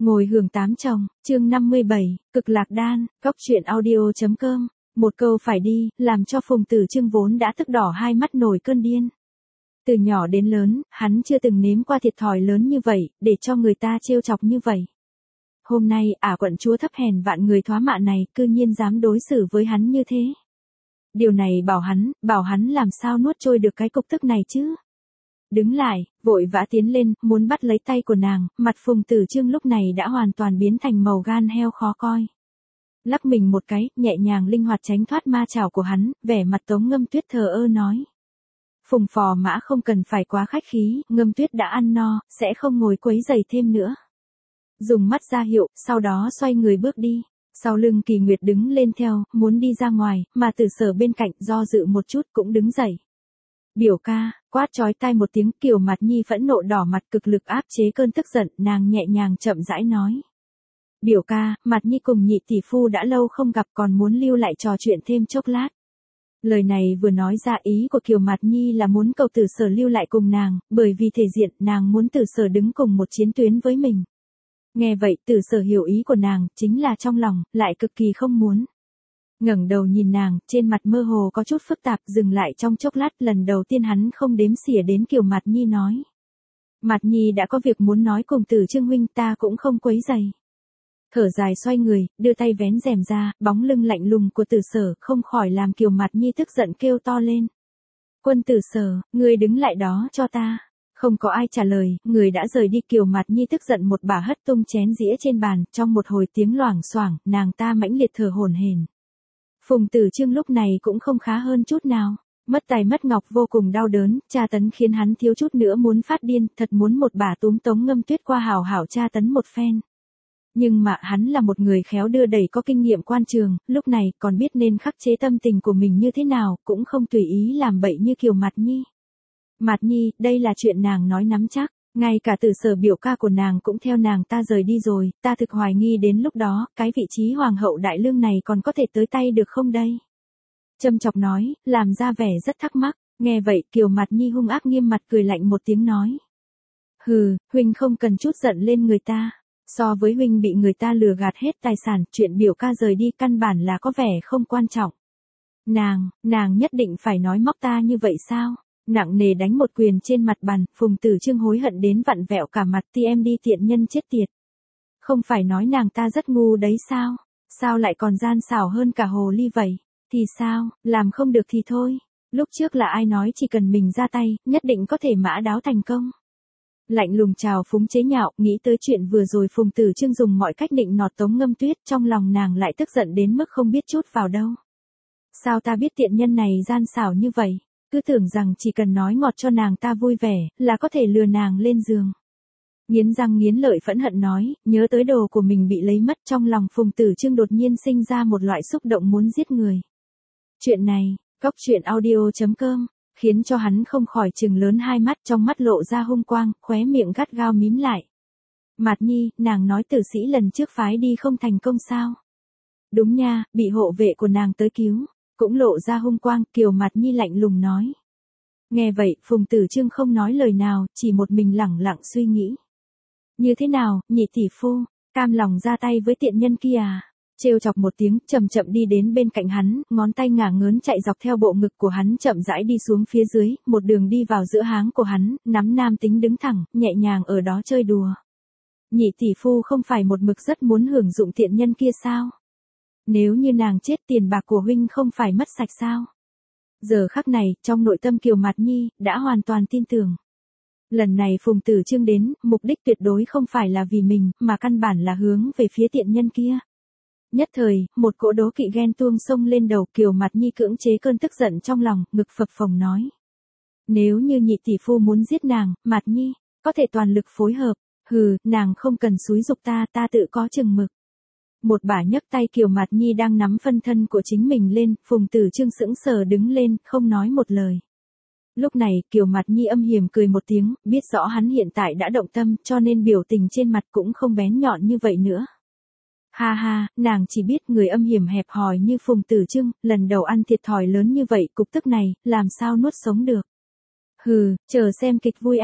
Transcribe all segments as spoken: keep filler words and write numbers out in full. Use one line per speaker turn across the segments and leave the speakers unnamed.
Ngồi hưởng tám chồng, chương năm mươi bảy, cực lạc đan, góc truyện audio.com, một câu phải đi, làm cho Phùng Tử Chương vốn đã tức đỏ hai mắt nổi cơn điên. Từ nhỏ đến lớn, hắn chưa từng nếm qua thiệt thòi lớn như vậy, để cho người ta trêu chọc như vậy. Hôm nay, ả quận chúa thấp hèn vạn người thoá mạ này, cư nhiên dám đối xử với hắn như thế. Điều này bảo hắn, bảo hắn làm sao nuốt trôi được cái cục tức này chứ. Đứng lại, vội vã tiến lên, muốn bắt lấy tay của nàng, mặt Phùng Tử Chương lúc này đã hoàn toàn biến thành màu gan heo khó coi. Lắc mình một cái, nhẹ nhàng linh hoạt tránh thoát ma chảo của hắn, vẻ mặt Tống Ngâm Tuyết thờ ơ nói. Phùng phò mã không cần phải quá khách khí, Ngâm Tuyết đã ăn no, sẽ không ngồi quấy rầy thêm nữa. Dùng mắt ra hiệu, sau đó xoay người bước đi. Sau lưng Kỳ Nguyệt đứng lên theo, muốn đi ra ngoài, mà Tử Sở bên cạnh do dự một chút cũng đứng dậy. Biểu ca, quát chói tai một tiếng, Kiều Mạt Nhi phẫn nộ đỏ mặt cực lực áp chế cơn tức giận, nàng nhẹ nhàng chậm rãi nói. Biểu ca, Mạt Nhi cùng nhị tỷ phu đã lâu không gặp, còn muốn lưu lại trò chuyện thêm chốc lát. Lời này vừa nói ra, ý của Kiều Mạt Nhi là muốn cầu Tử Sở lưu lại cùng nàng, bởi vì thể diện nàng muốn Tử Sở đứng cùng một chiến tuyến với mình. Nghe vậy, Tử Sở hiểu ý của nàng, chính là trong lòng lại cực kỳ không muốn. Ngẩng đầu nhìn nàng, trên mặt mơ hồ có chút phức tạp, dừng lại trong chốc lát, lần đầu tiên hắn không đếm xỉa đến Kiều Mạt Nhi nói. Mạt Nhi đã có việc muốn nói cùng Tử Chương huynh, ta cũng không quấy rầy. Thở dài xoay người, đưa tay vén rèm ra, bóng lưng lạnh lùng của Tử Sở không khỏi làm Kiều Mạt Nhi tức giận kêu to lên. Quân Tử Sở, ngươi đứng lại đó cho ta. Không có ai trả lời, người đã rời đi. Kiều Mạt Nhi tức giận một bà hất tung chén dĩa trên bàn, trong một hồi tiếng loảng xoảng, nàng ta mãnh liệt thở hổn hển. Phùng Tử Chương lúc này cũng không khá hơn chút nào, mất tài mất ngọc vô cùng đau đớn, tra tấn khiến hắn thiếu chút nữa muốn phát điên, thật muốn một bà túm Tống Ngâm Tuyết qua hảo hảo tra tấn một phen. Nhưng mà hắn là một người khéo đưa đẩy có kinh nghiệm quan trường, lúc này còn biết nên khắc chế tâm tình của mình như thế nào, cũng không tùy ý làm bậy như Kiều Mạt Nhi. Mạt Nhi, đây là chuyện nàng nói nắm chắc, ngay cả Tử Sở biểu ca của nàng cũng theo nàng ta rời đi rồi, ta thực hoài nghi đến lúc đó, cái vị trí hoàng hậu đại lương này còn có thể tới tay được không đây? Châm chọc nói, làm ra vẻ rất thắc mắc, nghe vậy Kiều Mạt Nhi hung ác nghiêm mặt cười lạnh một tiếng nói. Hừ, huynh không cần chút giận lên người ta, so với huynh bị người ta lừa gạt hết tài sản, chuyện biểu ca rời đi căn bản là có vẻ không quan trọng. Nàng, nàng nhất định phải nói móc ta như vậy sao? Nặng nề đánh một quyền trên mặt bàn, Phùng Tử Chương hối hận đến vặn vẹo cả mặt, ti em đi tiện nhân chết tiệt. Không phải nói nàng ta rất ngu đấy sao? Sao lại còn gian xảo hơn cả hồ ly vậy? Thì sao, làm không được thì thôi. Lúc trước là ai nói chỉ cần mình ra tay, nhất định có thể mã đáo thành công. Lạnh lùng chào phúng chế nhạo, nghĩ tới chuyện vừa rồi Phùng Tử Chương dùng mọi cách định nọt Tống Ngâm Tuyết, trong lòng nàng lại tức giận đến mức không biết chút vào đâu. Sao ta biết tiện nhân này gian xảo như vậy? Cứ tưởng rằng chỉ cần nói ngọt cho nàng ta vui vẻ, là có thể lừa nàng lên giường. Nghiến răng nghiến lợi phẫn hận nói, nhớ tới đồ của mình bị lấy mất, trong lòng Phùng Tử Chương đột nhiên sinh ra một loại xúc động muốn giết người. Chuyện này, góc truyện audio.com, khiến cho hắn không khỏi trừng lớn hai mắt, trong mắt lộ ra hung quang, khóe miệng gắt gao mím lại. Mạt Nhi, nàng nói tử sĩ lần trước phái đi không thành công sao? Đúng nha, bị hộ vệ của nàng tới cứu. Cũng lộ ra hung quang, Kiều Mạt Nhi lạnh lùng nói. Nghe vậy, Phùng Tử Chương không nói lời nào, chỉ một mình lẳng lặng suy nghĩ. Như thế nào, nhị tỷ phu, cam lòng ra tay với tiện nhân kia à? Trêu chọc một tiếng, chậm chậm đi đến bên cạnh hắn, ngón tay ngả ngớn chạy dọc theo bộ ngực của hắn chậm rãi đi xuống phía dưới, một đường đi vào giữa háng của hắn, nắm nam tính đứng thẳng, nhẹ nhàng ở đó chơi đùa. Nhị tỷ phu không phải một mực rất muốn hưởng dụng tiện nhân kia sao? Nếu như nàng chết, tiền bạc của huynh không phải mất sạch sao? Giờ khắc này, trong nội tâm Kiều Mạt Nhi, đã hoàn toàn tin tưởng. Lần này Phùng Tử Chương đến, mục đích tuyệt đối không phải là vì mình, mà căn bản là hướng về phía tiện nhân kia. Nhất thời, một cỗ đố kỵ ghen tuông xông lên đầu, Kiều Mạt Nhi cưỡng chế cơn tức giận trong lòng, ngực phập phồng nói. Nếu như nhị tỷ phu muốn giết nàng, Mạt Nhi, có thể toàn lực phối hợp, hừ, nàng không cần xúi giục ta, ta tự có chừng mực. Một bả nhấc tay Kiều Mạt Nhi đang nắm phân thân của chính mình lên, Phùng Tử Chương sững sờ đứng lên, không nói một lời. Lúc này, Kiều Mạt Nhi âm hiểm cười một tiếng, biết rõ hắn hiện tại đã động tâm, cho nên biểu tình trên mặt cũng không bén nhọn như vậy nữa. Ha ha, nàng chỉ biết người âm hiểm hẹp hòi như Phùng Tử Chương, lần đầu ăn thiệt thòi lớn như vậy, cục tức này, làm sao nuốt sống được. Hừ, chờ xem kịch vui a.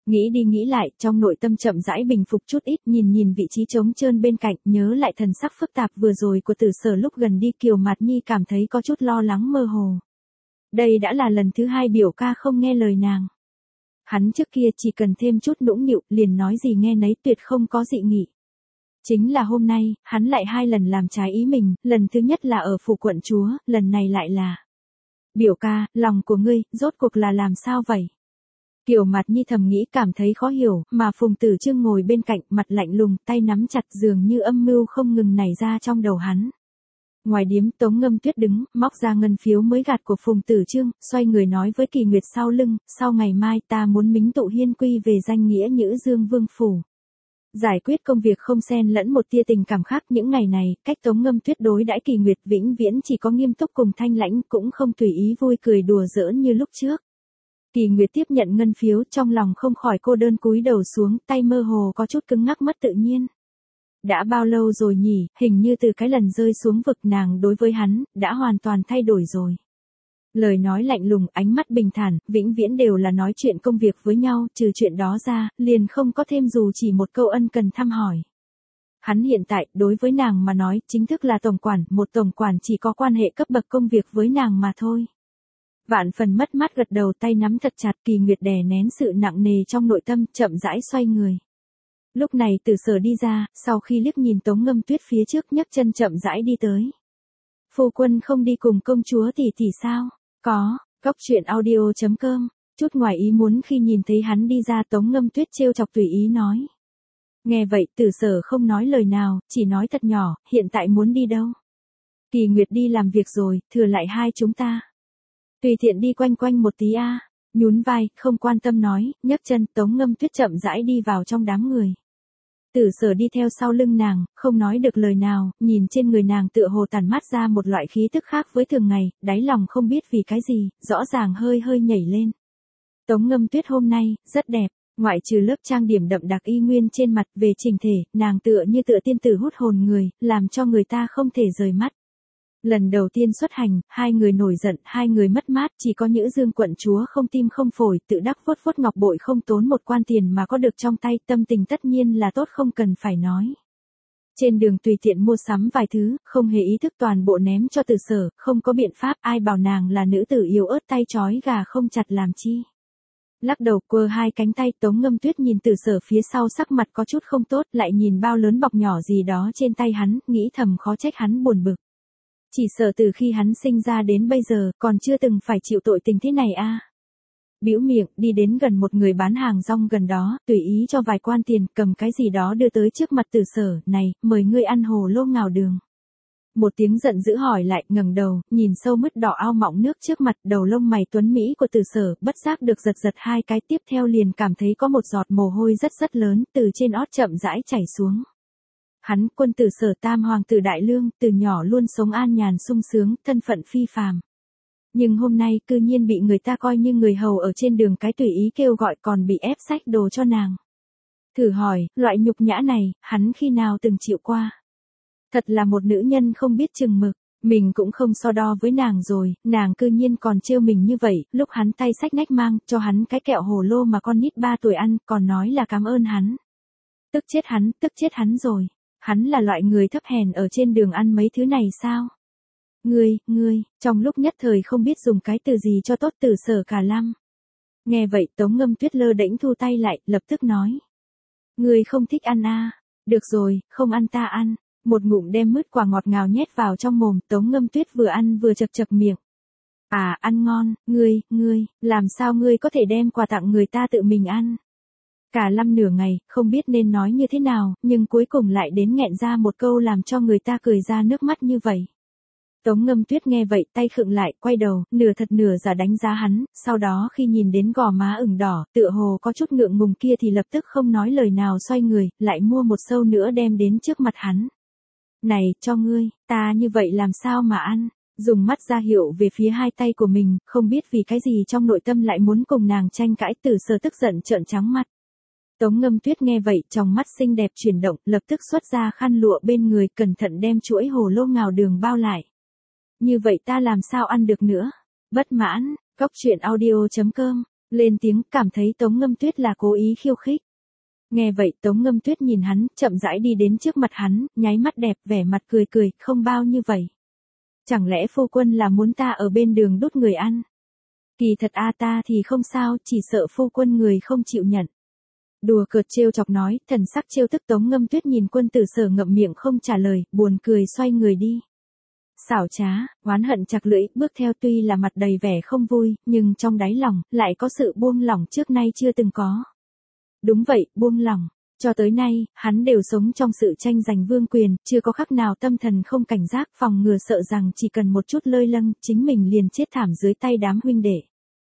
Nghĩ đi nghĩ lại, trong nội tâm chậm rãi bình phục chút ít, nhìn nhìn vị trí trống trơn bên cạnh, nhớ lại thần sắc phức tạp vừa rồi của Tử Sở lúc gần đi, Kiều Mạt Nhi cảm thấy có chút lo lắng mơ hồ. Đây đã là lần thứ hai biểu ca không nghe lời nàng. Hắn trước kia chỉ cần thêm chút nũng nịu, liền nói gì nghe nấy, tuyệt không có dị nghị. Chính là hôm nay, hắn lại hai lần làm trái ý mình, lần thứ nhất là ở phủ quận chúa, lần này lại là... Biểu ca, lòng của ngươi, rốt cuộc là làm sao vậy? Kiều Mạt Nhi thầm nghĩ, cảm thấy khó hiểu, mà Phùng Tử Chương ngồi bên cạnh, mặt lạnh lùng, tay nắm chặt, dường như âm mưu không ngừng nảy ra trong đầu hắn. Ngoài điếm, Tống Ngâm Tuyết đứng, móc ra ngân phiếu mới gạt của Phùng Tử Chương, xoay người nói với Kỳ Nguyệt sau lưng, sau ngày mai ta muốn mính tụ hiên quy về danh nghĩa Nhữ Dương Vương phủ. Giải quyết công việc không xen lẫn một tia tình cảm khác. Những ngày này, cách Tống Ngâm Tuyết đối đãi Kỳ Nguyệt vĩnh viễn chỉ có nghiêm túc cùng thanh lãnh, cũng không tùy ý vui cười đùa giỡn như lúc trước. Kỳ Nguyệt tiếp nhận ngân phiếu, trong lòng không khỏi cô đơn cúi đầu xuống, tay mơ hồ có chút cứng ngắc mất tự nhiên. Đã bao lâu rồi nhỉ, hình như từ cái lần rơi xuống vực, nàng đối với hắn, đã hoàn toàn thay đổi rồi. Lời nói lạnh lùng, ánh mắt bình thản, vĩnh viễn đều là nói chuyện công việc với nhau, trừ chuyện đó ra, liền không có thêm dù chỉ một câu ân cần thăm hỏi. Hắn hiện tại, đối với nàng mà nói, chính thức là tổng quản, một tổng quản chỉ có quan hệ cấp bậc công việc với nàng mà thôi. Vạn phần mất mát gật đầu, tay nắm thật chặt. Kỳ Nguyệt đè nén sự nặng nề trong nội tâm, chậm rãi xoay người. Lúc này Tử Sở đi ra, sau khi liếc nhìn Tống Ngâm Tuyết phía trước, nhấc chân chậm rãi đi tới. Phu quân không đi cùng công chúa tỷ tỷ sao? Có, Cốc Truyện Audio chấm com. Chút ngoài ý muốn khi nhìn thấy hắn đi ra, Tống Ngâm Tuyết trêu chọc tùy ý nói. Nghe vậy, Tử Sở không nói lời nào, chỉ nói thật nhỏ, hiện tại muốn đi đâu? Kỳ Nguyệt đi làm việc rồi, thừa lại hai chúng ta. Tùy tiện đi quanh quanh một tí a. Nhún vai, không quan tâm nói, nhấc chân. Tống Ngâm Tuyết chậm rãi đi vào trong đám người. Tử Sở đi theo sau lưng nàng, không nói được lời nào, nhìn trên người nàng tựa hồ tản mát ra một loại khí tức khác với thường ngày, đáy lòng không biết vì cái gì, rõ ràng hơi hơi nhảy lên. Tống Ngâm Tuyết hôm nay, rất đẹp, ngoại trừ lớp trang điểm đậm đặc y nguyên trên mặt, về chỉnh thể, nàng tựa như tựa tiên tử hút hồn người, làm cho người ta không thể rời mắt. Lần đầu tiên xuất hành, hai người nổi giận, hai người mất mát, chỉ có Nhữ Dương quận chúa không tim không phổi, tự đắc vuốt vuốt ngọc bội không tốn một quan tiền mà có được trong tay, tâm tình tất nhiên là tốt không cần phải nói. Trên đường tùy tiện mua sắm vài thứ, không hề ý thức toàn bộ ném cho Tử Sở, không có biện pháp, ai bảo nàng là nữ tử yếu ớt tay trói gà không chặt làm chi. Lắc đầu quơ hai cánh tay, Tống Ngâm Tuyết nhìn Tử Sở phía sau, sắc mặt có chút không tốt, lại nhìn bao lớn bọc nhỏ gì đó trên tay hắn, nghĩ thầm khó trách hắn buồn bực. Chỉ sợ từ khi hắn sinh ra đến bây giờ, còn chưa từng phải chịu tội tình thế này a. À. Bĩu miệng, đi đến gần một người bán hàng rong gần đó, tùy ý cho vài quan tiền, cầm cái gì đó đưa tới trước mặt Tử Sở, này, mời ngươi ăn hồ lô ngào đường. Một tiếng giận dữ hỏi lại, ngẩng đầu, nhìn sâu mứt đỏ ao mọng nước trước mặt, đầu lông mày tuấn Mỹ của Tử Sở, bất giác được giật giật hai cái, tiếp theo liền cảm thấy có một giọt mồ hôi rất rất lớn, từ trên ót chậm rãi chảy xuống. Hắn, quân Tử Sở, tam hoàng tử Đại Lương, từ nhỏ luôn sống an nhàn sung sướng, thân phận phi phàm. Nhưng hôm nay, cư nhiên bị người ta coi như người hầu ở trên đường cái tùy ý kêu gọi, còn bị ép xách đồ cho nàng. Thử hỏi, loại nhục nhã này, hắn khi nào từng chịu qua? Thật là một nữ nhân không biết chừng mực, mình cũng không so đo với nàng rồi, nàng cư nhiên còn trêu mình như vậy, lúc hắn tay xách nách mang, cho hắn cái kẹo hồ lô mà con nít ba tuổi ăn, còn nói là cảm ơn hắn. Tức chết hắn, tức chết hắn rồi. Hắn là loại người thấp hèn ở trên đường ăn mấy thứ này sao? Ngươi, ngươi, trong lúc nhất thời không biết dùng cái từ gì cho tốt. Tử Sở cả lăm. Nghe vậy Tống Ngâm Tuyết lơ đễnh thu tay lại, lập tức nói. Ngươi không thích ăn à? Được rồi, không ăn ta ăn. Một ngụm đem mứt quả ngọt ngào nhét vào trong mồm, Tống Ngâm Tuyết vừa ăn vừa chật chật miệng. À, ăn ngon, ngươi, ngươi, làm sao ngươi có thể đem quà tặng người ta tự mình ăn? Cả lăm nửa ngày, không biết nên nói như thế nào, nhưng cuối cùng lại đến nghẹn ra một câu làm cho người ta cười ra nước mắt như vậy. Tống Ngâm Tuyết nghe vậy, tay khựng lại, quay đầu, nửa thật nửa giả đánh giá hắn, sau đó khi nhìn đến gò má ửng đỏ, tựa hồ có chút ngượng ngùng kia thì lập tức không nói lời nào, xoay người, lại mua một sâu nữa đem đến trước mặt hắn. Này, cho ngươi, ta như vậy làm sao mà ăn? Dùng mắt ra hiệu về phía hai tay của mình, không biết vì cái gì trong nội tâm lại muốn cùng nàng tranh cãi. Tử Sở tức giận trợn trắng mặt. Tống Ngâm Tuyết nghe vậy, trong mắt xinh đẹp chuyển động, lập tức xuất ra khăn lụa bên người, cẩn thận đem chuỗi hồ lô ngào đường bao lại. Như vậy ta làm sao ăn được nữa? Bất mãn, Cốc Truyện Audio chấm com lên tiếng, cảm thấy Tống Ngâm Tuyết là cố ý khiêu khích. Nghe vậy Tống Ngâm Tuyết nhìn hắn, chậm rãi đi đến trước mặt hắn, nháy mắt đẹp, vẻ mặt cười cười, không bao như vậy. Chẳng lẽ phu quân là muốn ta ở bên đường đốt người ăn? Kỳ thật a ta thì không sao, chỉ sợ phu quân người không chịu nhận. Đùa cợt trêu chọc nói, thần sắc trêu tức. Tống Ngâm Tuyết nhìn Quân Tử Sở ngậm miệng không trả lời, buồn cười xoay người đi. Xảo trá, oán hận chặt lưỡi, bước theo tuy là mặt đầy vẻ không vui, nhưng trong đáy lòng, lại có sự buông lỏng trước nay chưa từng có. Đúng vậy, buông lỏng. Cho tới nay, hắn đều sống trong sự tranh giành vương quyền, chưa có khắc nào tâm thần không cảnh giác, phòng ngừa sợ rằng chỉ cần một chút lơi lâng, chính mình liền chết thảm dưới tay đám huynh đệ.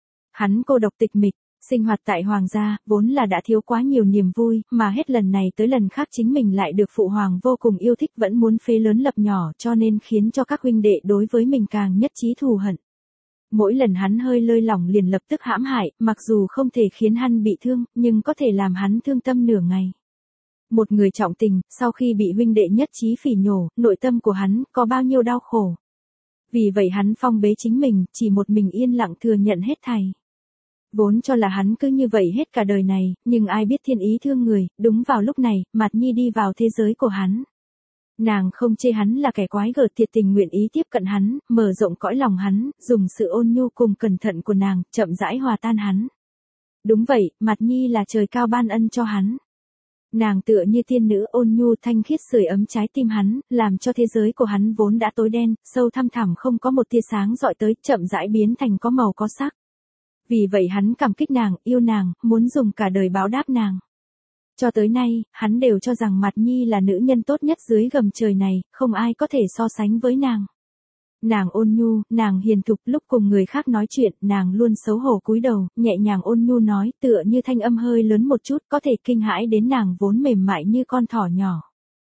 Hắn cô độc tịch mịch, sinh hoạt tại hoàng gia, vốn là đã thiếu quá nhiều niềm vui, mà hết lần này tới lần khác chính mình lại được phụ hoàng vô cùng yêu thích, vẫn muốn phế lớn lập nhỏ, cho nên khiến cho các huynh đệ đối với mình càng nhất trí thù hận. Mỗi lần hắn hơi lơi lỏng liền lập tức hãm hại, mặc dù không thể khiến hắn bị thương, nhưng có thể làm hắn thương tâm nửa ngày. Một người trọng tình, sau khi bị huynh đệ nhất trí phỉ nhổ, nội tâm của hắn có bao nhiêu đau khổ. Vì vậy hắn phong bế chính mình, chỉ một mình yên lặng thừa nhận hết thảy. Vốn cho là hắn cứ như vậy hết cả đời này, nhưng ai biết thiên ý thương người, đúng vào lúc này, Mạt Nhi đi vào thế giới của hắn. Nàng không chê hắn là kẻ quái gở, thiệt tình nguyện ý tiếp cận hắn, mở rộng cõi lòng hắn, dùng sự ôn nhu cùng cẩn thận của nàng, chậm rãi hòa tan hắn. Đúng vậy, Mạt Nhi là trời cao ban ân cho hắn. Nàng tựa như tiên nữ ôn nhu thanh khiết sưởi ấm trái tim hắn, làm cho thế giới của hắn vốn đã tối đen, sâu thăm thẳm không có một tia sáng dọi tới, chậm rãi biến thành có màu có sắc. Vì vậy hắn cảm kích nàng, yêu nàng, muốn dùng cả đời báo đáp nàng. Cho tới nay, hắn đều cho rằng Mạt Nhi là nữ nhân tốt nhất dưới gầm trời này, không ai có thể so sánh với nàng. Nàng ôn nhu, nàng hiền thục, lúc cùng người khác nói chuyện, nàng luôn xấu hổ cúi đầu, nhẹ nhàng ôn nhu nói, tựa như thanh âm hơi lớn một chút, có thể kinh hãi đến nàng vốn mềm mại như con thỏ nhỏ.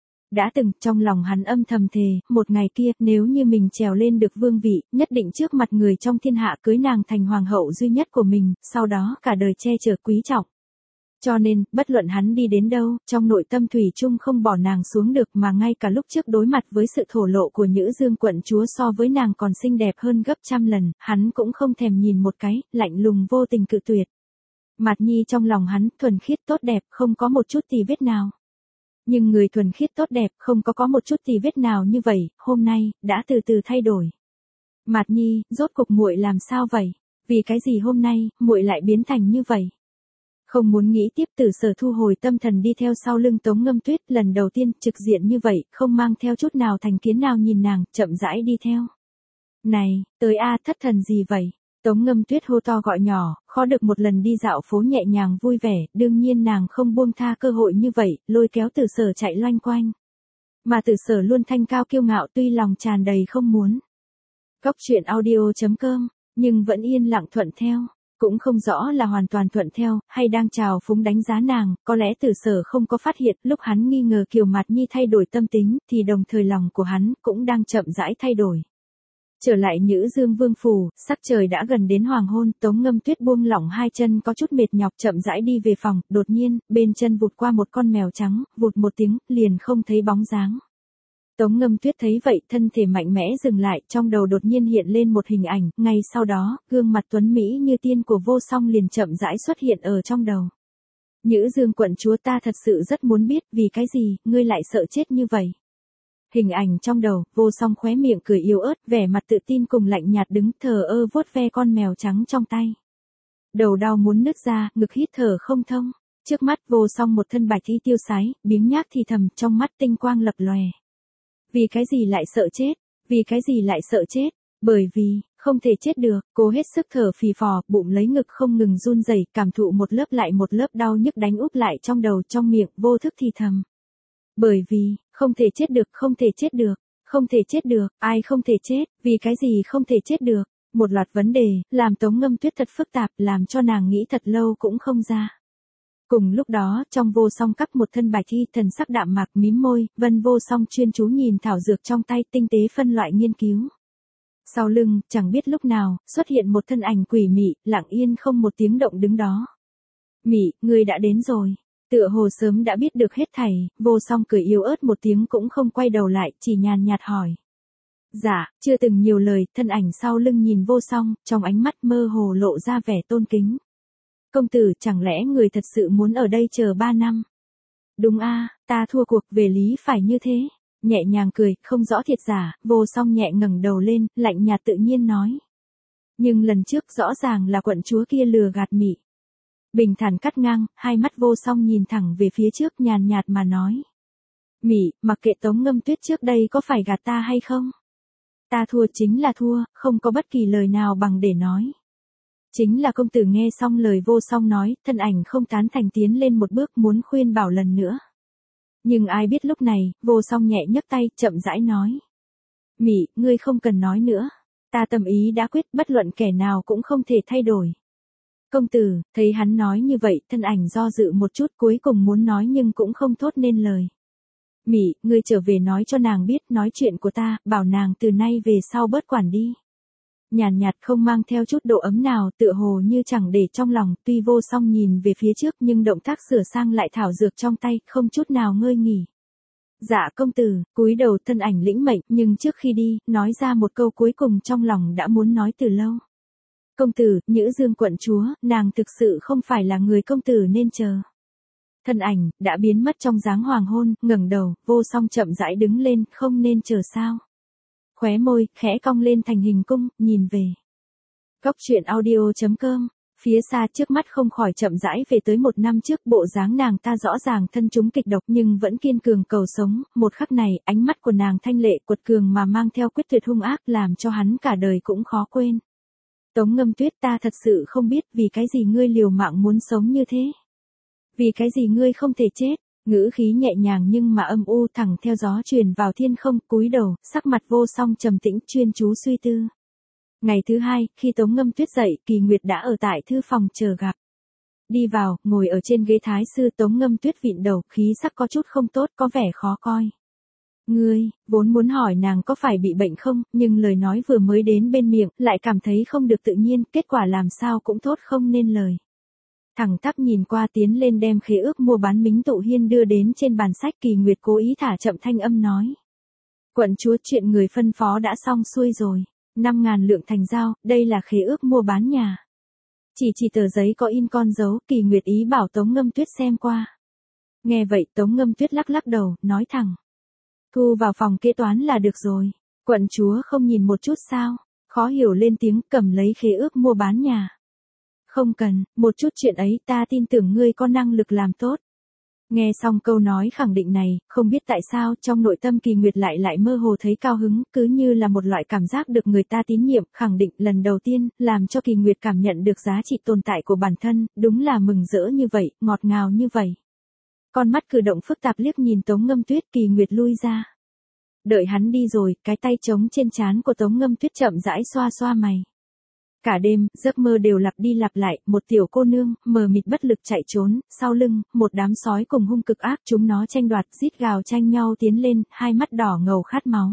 Đã từng, trong lòng hắn âm thầm thề, một ngày kia, nếu như mình trèo lên được vương vị, nhất định trước mặt người trong thiên hạ cưới nàng thành hoàng hậu duy nhất của mình, sau đó cả đời che chở quý trọng. Cho nên, bất luận hắn đi đến đâu, trong nội tâm thủy chung không bỏ nàng xuống được, mà ngay cả lúc trước đối mặt với sự thổ lộ của Nhữ Dương quận chúa so với nàng còn xinh đẹp hơn gấp trăm lần, hắn cũng không thèm nhìn một cái, lạnh lùng vô tình cự tuyệt. Mạt Nhi trong lòng hắn, thuần khiết tốt đẹp, không có một chút tì vết nào. Nhưng người thuần khiết tốt đẹp, không có có một chút tì vết nào như vậy, hôm nay, đã từ từ thay đổi. Mạt Nhi, rốt cục muội làm sao vậy? Vì cái gì hôm nay, muội lại biến thành như vậy? Không muốn nghĩ tiếp, Tử Sở thu hồi tâm thần đi theo sau lưng Tống Ngâm Tuyết, lần đầu tiên, trực diện như vậy, không mang theo chút nào thành kiến nào nhìn nàng, chậm rãi đi theo. Này, tới a thất thần gì vậy? Tống Ngâm Tuyết hô to gọi nhỏ, khó được một lần đi dạo phố nhẹ nhàng vui vẻ, đương nhiên nàng không buông tha cơ hội như vậy, lôi kéo Tử Sở chạy loanh quanh. Mà Tử Sở luôn thanh cao kiêu ngạo, tuy lòng tràn đầy không muốn. Góc truyện audio chấm com, nhưng vẫn yên lặng thuận theo. Cũng không rõ là hoàn toàn thuận theo, hay đang trào phúng đánh giá nàng, có lẽ Tử Sở không có phát hiện, lúc hắn nghi ngờ Kiều Mạt Nhi thay đổi tâm tính, thì đồng thời lòng của hắn cũng đang chậm rãi thay đổi. Trở lại Nhữ Dương vương phủ, sắc trời đã gần đến hoàng hôn, Tống Ngâm Tuyết buông lỏng hai chân có chút mệt nhọc chậm rãi đi về phòng, đột nhiên, bên chân vụt qua một con mèo trắng, vụt một tiếng, liền không thấy bóng dáng. Tống Ngâm Tuyết thấy vậy, thân thể mạnh mẽ dừng lại, trong đầu đột nhiên hiện lên một hình ảnh, ngay sau đó, gương mặt tuấn mỹ như tiên của Vô Song liền chậm rãi xuất hiện ở trong đầu. Nhữ Dương quận chúa, ta thật sự rất muốn biết, vì cái gì, ngươi lại sợ chết như vậy. Hình ảnh trong đầu, Vô Song khóe miệng cười yếu ớt, vẻ mặt tự tin cùng lạnh nhạt đứng thờ ơ vuốt ve con mèo trắng trong tay. Đầu đau muốn nứt ra, ngực hít thở không thông. Trước mắt Vô Song một thân bạch y tiêu sái, biếng nhác thì thầm, trong mắt tinh quang lập lòe. Vì cái gì lại sợ chết? Vì cái gì lại sợ chết? Bởi vì, không thể chết được, cô hết sức thở phì phò, bụng lấy ngực không ngừng run rẩy, cảm thụ một lớp lại một lớp đau nhức đánh úp lại trong đầu trong miệng, vô thức thì thầm. Bởi vì, không thể chết được, không thể chết được, không thể chết được, ai không thể chết, vì cái gì không thể chết được. Một loạt vấn đề, làm Tống Ngâm Tuyết thật phức tạp, làm cho nàng nghĩ thật lâu cũng không ra. Cùng lúc đó, trong Vô Song cắp một thân bạch y, thần sắc đạm mạc mím môi, Vân Vô Song chuyên chú nhìn thảo dược trong tay, tinh tế phân loại nghiên cứu. Sau lưng, chẳng biết lúc nào, xuất hiện một thân ảnh quỷ mị, lặng yên không một tiếng động đứng đó. Mị, ngươi đã đến rồi. Tựa hồ sớm đã biết được hết thảy, Vô Song cười yếu ớt một tiếng cũng không quay đầu lại, chỉ nhàn nhạt hỏi. Dạ, chưa từng nhiều lời, thân ảnh sau lưng nhìn Vô Song, trong ánh mắt mơ hồ lộ ra vẻ tôn kính. Công tử, chẳng lẽ người thật sự muốn ở đây chờ ba năm? Đúng a, ta thua cuộc, về lý phải như thế. Nhẹ nhàng cười, không rõ thiệt giả, Vô Song nhẹ ngẩng đầu lên, lạnh nhạt tự nhiên nói. Nhưng lần trước rõ ràng là quận chúa kia lừa gạt Mị. Bình thản cắt ngang, hai mắt Vô Song nhìn thẳng về phía trước nhàn nhạt mà nói. Mị, mặc kệ Tống Ngâm Tuyết trước đây có phải gạt ta hay không? Ta thua chính là thua, không có bất kỳ lời nào bằng để nói. Chính là công tử nghe xong lời Vô Song nói, thân ảnh không tán thành tiến lên một bước muốn khuyên bảo lần nữa. Nhưng ai biết lúc này, Vô Song nhẹ nhấc tay, chậm rãi nói. Mị, ngươi không cần nói nữa. Ta tâm ý đã quyết, bất luận kẻ nào cũng không thể thay đổi. Công tử, thấy hắn nói như vậy, thân ảnh do dự một chút cuối cùng muốn nói nhưng cũng không thốt nên lời. Mị, ngươi trở về nói cho nàng biết nói chuyện của ta, bảo nàng từ nay về sau bớt quản đi. Nhàn nhạt không mang theo chút độ ấm nào, tựa hồ như chẳng để trong lòng, tuy Vô Song nhìn về phía trước nhưng động tác sửa sang lại thảo dược trong tay, không chút nào ngơi nghỉ. Dạ công tử, cúi đầu thân ảnh lĩnh mệnh, nhưng trước khi đi, nói ra một câu cuối cùng trong lòng đã muốn nói từ lâu. Công tử, Nhữ Dương quận chúa, nàng thực sự không phải là người công tử nên chờ. Thân ảnh, đã biến mất trong dáng hoàng hôn, ngẩng đầu, Vô Song chậm rãi đứng lên, không nên chờ sao. Khóe môi, khẽ cong lên thành hình cung, nhìn về. Góc truyện audio chấm com, phía xa trước mắt không khỏi chậm rãi về tới một năm trước, bộ dáng nàng ta rõ ràng thân chúng kịch độc nhưng vẫn kiên cường cầu sống, một khắc này, ánh mắt của nàng thanh lệ quật cường mà mang theo quyết tuyệt hung ác làm cho hắn cả đời cũng khó quên. Tống Ngâm Tuyết, ta thật sự không biết vì cái gì ngươi liều mạng muốn sống như thế. Vì cái gì ngươi không thể chết. Ngữ khí nhẹ nhàng nhưng mà âm u thẳng theo gió truyền vào thiên không, cúi đầu, sắc mặt Vô Song trầm tĩnh chuyên chú suy tư. Ngày thứ hai, khi Tống Ngâm Tuyết dậy, Kỳ Nguyệt đã ở tại thư phòng chờ gặp. Đi vào, ngồi ở trên ghế thái sư, Tống Ngâm Tuyết vịn đầu, khí sắc có chút không tốt, có vẻ khó coi. Ngươi, vốn muốn hỏi nàng có phải bị bệnh không, nhưng lời nói vừa mới đến bên miệng, lại cảm thấy không được tự nhiên, kết quả làm sao cũng thốt không nên lời. Thẳng tắp nhìn qua tiến lên đem khế ước mua bán Mính Tụ Hiên đưa đến trên bàn sách, Kỳ Nguyệt cố ý thả chậm thanh âm nói. Quận chúa, chuyện người phân phó đã xong xuôi rồi, năm ngàn lượng thành giao, đây là khế ước mua bán nhà. Chỉ chỉ tờ giấy có in con dấu, Kỳ Nguyệt ý bảo Tống Ngâm Tuyết xem qua. Nghe vậy Tống Ngâm Tuyết lắc lắc đầu, nói thẳng. Thu vào phòng kế toán là được rồi, quận chúa không nhìn một chút sao, khó hiểu lên tiếng, cầm lấy khế ước mua bán nhà. Không cần, một chút chuyện ấy ta tin tưởng ngươi có năng lực làm tốt. Nghe xong câu nói khẳng định này, không biết tại sao trong nội tâm Kỳ Nguyệt lại lại mơ hồ thấy cao hứng, cứ như là một loại cảm giác được người ta tín nhiệm, khẳng định lần đầu tiên, làm cho Kỳ Nguyệt cảm nhận được giá trị tồn tại của bản thân, đúng là mừng rỡ như vậy, ngọt ngào như vậy. Con mắt cử động phức tạp liếc nhìn Tống Ngâm Tuyết, Kỳ Nguyệt lui ra. Đợi hắn đi rồi, cái tay trống trên trán của Tống Ngâm Tuyết chậm rãi xoa xoa mày. Cả đêm, giấc mơ đều lặp đi lặp lại, một tiểu cô nương, mờ mịt bất lực chạy trốn, sau lưng, một đám sói cùng hung cực ác, chúng nó tranh đoạt, rít gào tranh nhau tiến lên, hai mắt đỏ ngầu khát máu.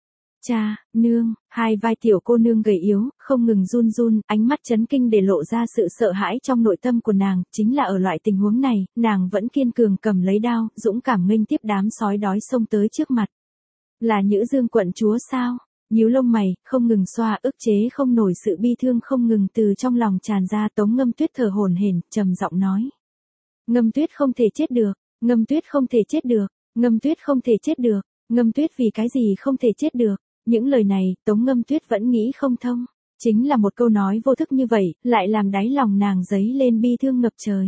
Cha, nương, hai vai tiểu cô nương gầy yếu, không ngừng run run, ánh mắt chấn kinh để lộ ra sự sợ hãi trong nội tâm của nàng, chính là ở loại tình huống này, nàng vẫn kiên cường cầm lấy đao, dũng cảm nghênh tiếp đám sói đói xông tới trước mặt. Là Nhữ Dương quận chúa sao? Nhíu lông mày, không ngừng xoa, ức chế không nổi sự bi thương không ngừng từ trong lòng tràn ra. Tống Ngâm Tuyết thở hổn hển, trầm giọng nói. Ngâm Tuyết không thể chết được, Ngâm Tuyết không thể chết được, Ngâm Tuyết không thể chết được, Ngâm Tuyết vì cái gì không thể chết được. Những lời này, Tống Ngâm Tuyết vẫn nghĩ không thông. Chính là một câu nói vô thức như vậy, lại làm đáy lòng nàng dấy lên bi thương ngập trời.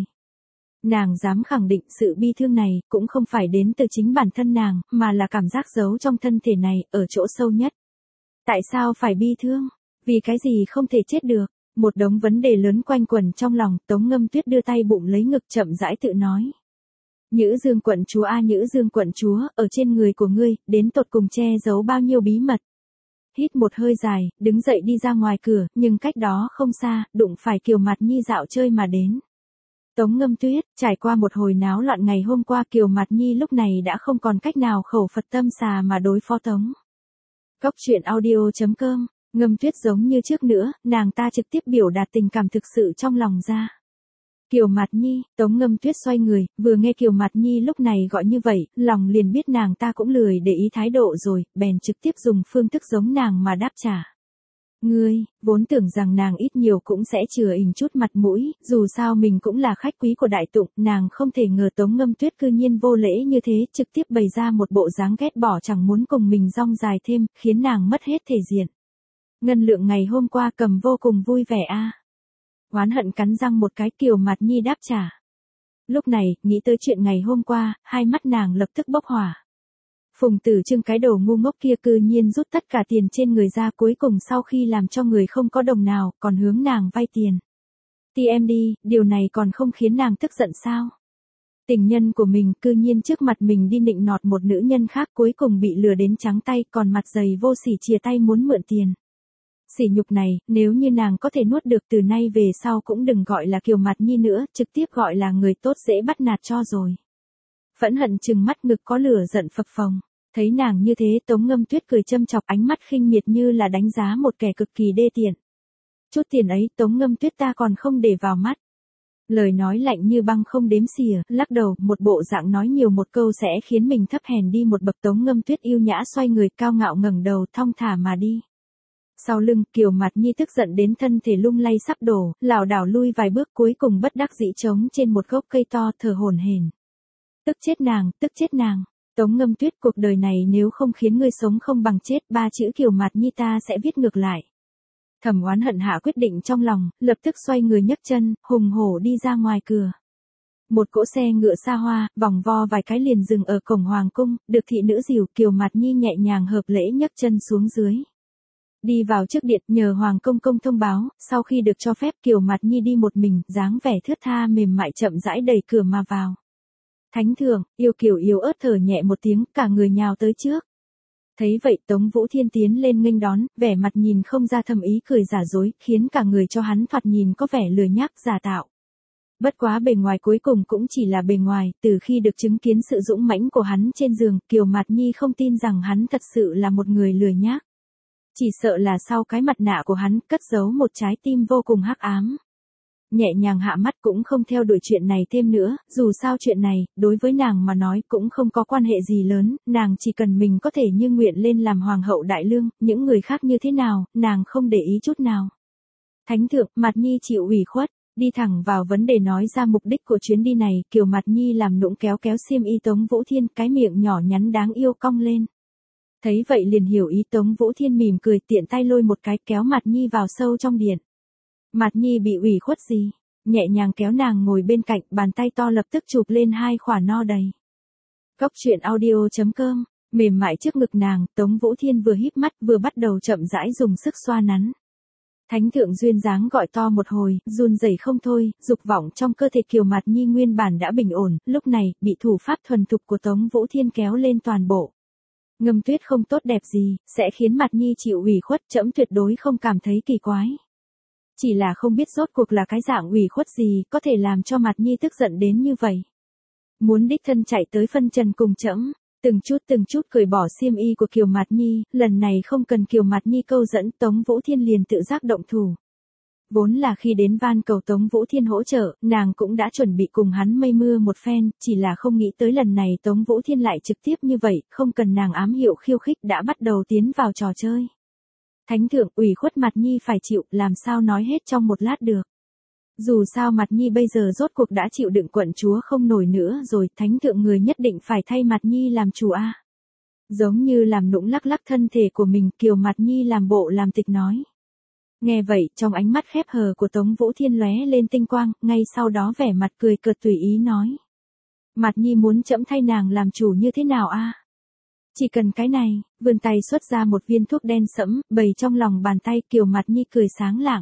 Nàng dám khẳng định sự bi thương này cũng không phải đến từ chính bản thân nàng, mà là cảm giác giấu trong thân thể này, ở chỗ sâu nhất. Tại sao phải bi thương? Vì cái gì không thể chết được? Một đống vấn đề lớn quanh quẩn trong lòng, Tống Ngâm Tuyết đưa tay bụng lấy ngực chậm rãi tự nói. Nhữ Dương quận chúa a Nhữ Dương quận chúa, ở trên người của ngươi, đến tột cùng che giấu bao nhiêu bí mật. Hít một hơi dài, đứng dậy đi ra ngoài cửa, nhưng cách đó không xa, đụng phải Kiều Mạt Nhi dạo chơi mà đến. Tống Ngâm Tuyết, trải qua một hồi náo loạn ngày hôm qua, Kiều Mạt Nhi lúc này đã không còn cách nào khẩu Phật tâm xà mà đối phó Tống. Góc truyện audio chấm com, Ngâm Tuyết giống như trước nữa, nàng ta trực tiếp biểu đạt tình cảm thực sự trong lòng ra. Kiều Mạt Nhi, Tống Ngâm Tuyết xoay người, vừa nghe Kiều Mạt Nhi lúc này gọi như vậy, lòng liền biết nàng ta cũng lười để ý thái độ rồi, bèn trực tiếp dùng phương thức giống nàng mà đáp trả. Ngươi, vốn tưởng rằng nàng ít nhiều cũng sẽ chừa ình chút mặt mũi, dù sao mình cũng là khách quý của đại tụng, nàng không thể ngờ Tống Ngâm Tuyết cư nhiên vô lễ như thế, trực tiếp bày ra một bộ dáng ghét bỏ chẳng muốn cùng mình rong dài thêm, khiến nàng mất hết thể diện. Ngân Lượng ngày hôm qua cầm vô cùng vui vẻ a. À. Oán hận cắn răng một cái, Kiều Mạt Nhi đáp trả. Lúc này, nghĩ tới chuyện ngày hôm qua, hai mắt nàng lập tức bốc hỏa. Phùng Tử Trưng cái đồ ngu ngốc kia cư nhiên rút tất cả tiền trên người ra, cuối cùng sau khi làm cho người không có đồng nào, còn hướng nàng vay tiền. Ti em đi, điều này còn không khiến nàng tức giận sao? Tình nhân của mình cư nhiên trước mặt mình đi nịnh nọt một nữ nhân khác, cuối cùng bị lừa đến trắng tay, còn mặt dày vô sỉ chìa tay muốn mượn tiền. Sỉ nhục này, nếu như nàng có thể nuốt được, từ nay về sau cũng đừng gọi là Kiều Mạt Nhi nữa, trực tiếp gọi là người tốt dễ bắt nạt cho rồi. Phẫn hận trừng mắt ngực có lửa giận phập phồng. Thấy nàng như thế, Tống Ngâm Tuyết cười châm chọc, ánh mắt khinh miệt như là đánh giá một kẻ cực kỳ đê tiện. Chút tiền ấy Tống Ngâm Tuyết ta còn không để vào mắt. Lời nói lạnh như băng không đếm xỉa, lắc đầu, một bộ dạng nói nhiều một câu sẽ khiến mình thấp hèn đi một bậc. Tống Ngâm Tuyết yêu nhã xoay người, cao ngạo ngẩng đầu, thong thả mà đi. Sau lưng, Kiều Mạt Nhi tức giận đến thân thể lung lay sắp đổ, lảo đảo lui vài bước, cuối cùng bất đắc dĩ trống trên một gốc cây to, thở hổn hển. Tức chết nàng, tức chết nàng. Tống Ngâm Tuyết, cuộc đời này nếu không khiến ngươi sống không bằng chết, ba chữ Kiều Mạt Nhi ta sẽ viết ngược lại. Thẩm Oán Hận hạ quyết định trong lòng, lập tức xoay người nhấc chân, hùng hổ đi ra ngoài cửa. Một cỗ xe ngựa xa hoa, vòng vo vài cái liền dừng ở cổng hoàng cung, được thị nữ dìu, Kiều Mạt Nhi nhẹ nhàng hợp lễ nhấc chân xuống dưới. Đi vào trước điện, nhờ Hoàng Công Công thông báo, sau khi được cho phép Kiều Mạt Nhi đi một mình, dáng vẻ thướt tha mềm mại chậm rãi đẩy cửa mà vào. Thánh thượng, yêu Kiều yếu ớt thở nhẹ một tiếng, cả người nhào tới trước. Thấy vậy Tống Vũ Thiên tiến lên nghênh đón, vẻ mặt nhìn không ra thâm ý cười giả dối, khiến cả người cho hắn thoạt nhìn có vẻ lười nhác giả tạo. Bất quá bề ngoài cuối cùng cũng chỉ là bề ngoài, từ khi được chứng kiến sự dũng mãnh của hắn trên giường, Kiều Mạt Nhi không tin rằng hắn thật sự là một người lười nhác. Chỉ sợ là sau cái mặt nạ của hắn, cất giấu một trái tim vô cùng hắc ám. Nhẹ nhàng hạ mắt cũng không theo đuổi chuyện này thêm nữa, dù sao chuyện này, đối với nàng mà nói cũng không có quan hệ gì lớn, nàng chỉ cần mình có thể như nguyện lên làm hoàng hậu đại lương, những người khác như thế nào, nàng không để ý chút nào. Thánh thượng, Mạt Nhi chịu ủy khuất, đi thẳng vào vấn đề nói ra mục đích của chuyến đi này, Kiều Mạt Nhi làm nũng kéo kéo xiêm y Tống Vũ Thiên, cái miệng nhỏ nhắn đáng yêu cong lên. Thấy vậy liền hiểu ý, Tống Vũ Thiên mỉm cười, tiện tay lôi một cái kéo Mạt Nhi vào sâu trong điện. Mạt Nhi bị ủy khuất gì? Nhẹ nhàng kéo nàng ngồi bên cạnh, bàn tay to lập tức chụp lên hai khỏa no đầy. Góc truyện audio chấm com, mềm mại trước ngực nàng, Tống Vũ Thiên vừa híp mắt vừa bắt đầu chậm rãi dùng sức xoa nắn. Thánh thượng duyên dáng gọi to một hồi, run rẩy không thôi, dục vọng trong cơ thể Kiều Mạt Nhi nguyên bản đã bình ổn, lúc này, bị thủ pháp thuần thục của Tống Vũ Thiên kéo lên toàn bộ. Ngâm Tuyết không tốt đẹp gì, sẽ khiến Mạt Nhi chịu ủy khuất, trẫm tuyệt đối không cảm thấy kỳ quái. Chỉ là không biết rốt cuộc là cái dạng ủy khuất gì, có thể làm cho Mạt Nhi tức giận đến như vậy. Muốn đích thân chạy tới phân trần cùng trẫm, từng chút từng chút cởi bỏ xiêm y của Kiều Mạt Nhi, lần này không cần Kiều Mạt Nhi câu dẫn, Tống Vũ Thiên liền tự giác động thủ. Vốn là khi đến van cầu Tống Vũ Thiên hỗ trợ, nàng cũng đã chuẩn bị cùng hắn mây mưa một phen, chỉ là không nghĩ tới lần này Tống Vũ Thiên lại trực tiếp như vậy, không cần nàng ám hiệu khiêu khích đã bắt đầu tiến vào trò chơi. Thánh thượng, ủy khuất Mạt Nhi phải chịu, làm sao nói hết trong một lát được. Dù sao Mạt Nhi bây giờ rốt cuộc đã chịu đựng quận chúa không nổi nữa rồi, thánh thượng người nhất định phải thay Mạt Nhi làm chủ a. À. Giống như làm nũng lắc lắc thân thể của mình, Kiều Mạt Nhi làm bộ làm tịch nói. Nghe vậy, trong ánh mắt khép hờ của Tống Vũ Thiên lóe lên tinh quang, ngay sau đó vẻ mặt cười cợt tùy ý nói. Mạt Nhi muốn trẫm thay nàng làm chủ như thế nào a? À? Chỉ cần cái này, vươn tay xuất ra một viên thuốc đen sẫm, bày trong lòng bàn tay, Kiều Mạt Nhi cười sáng lạng.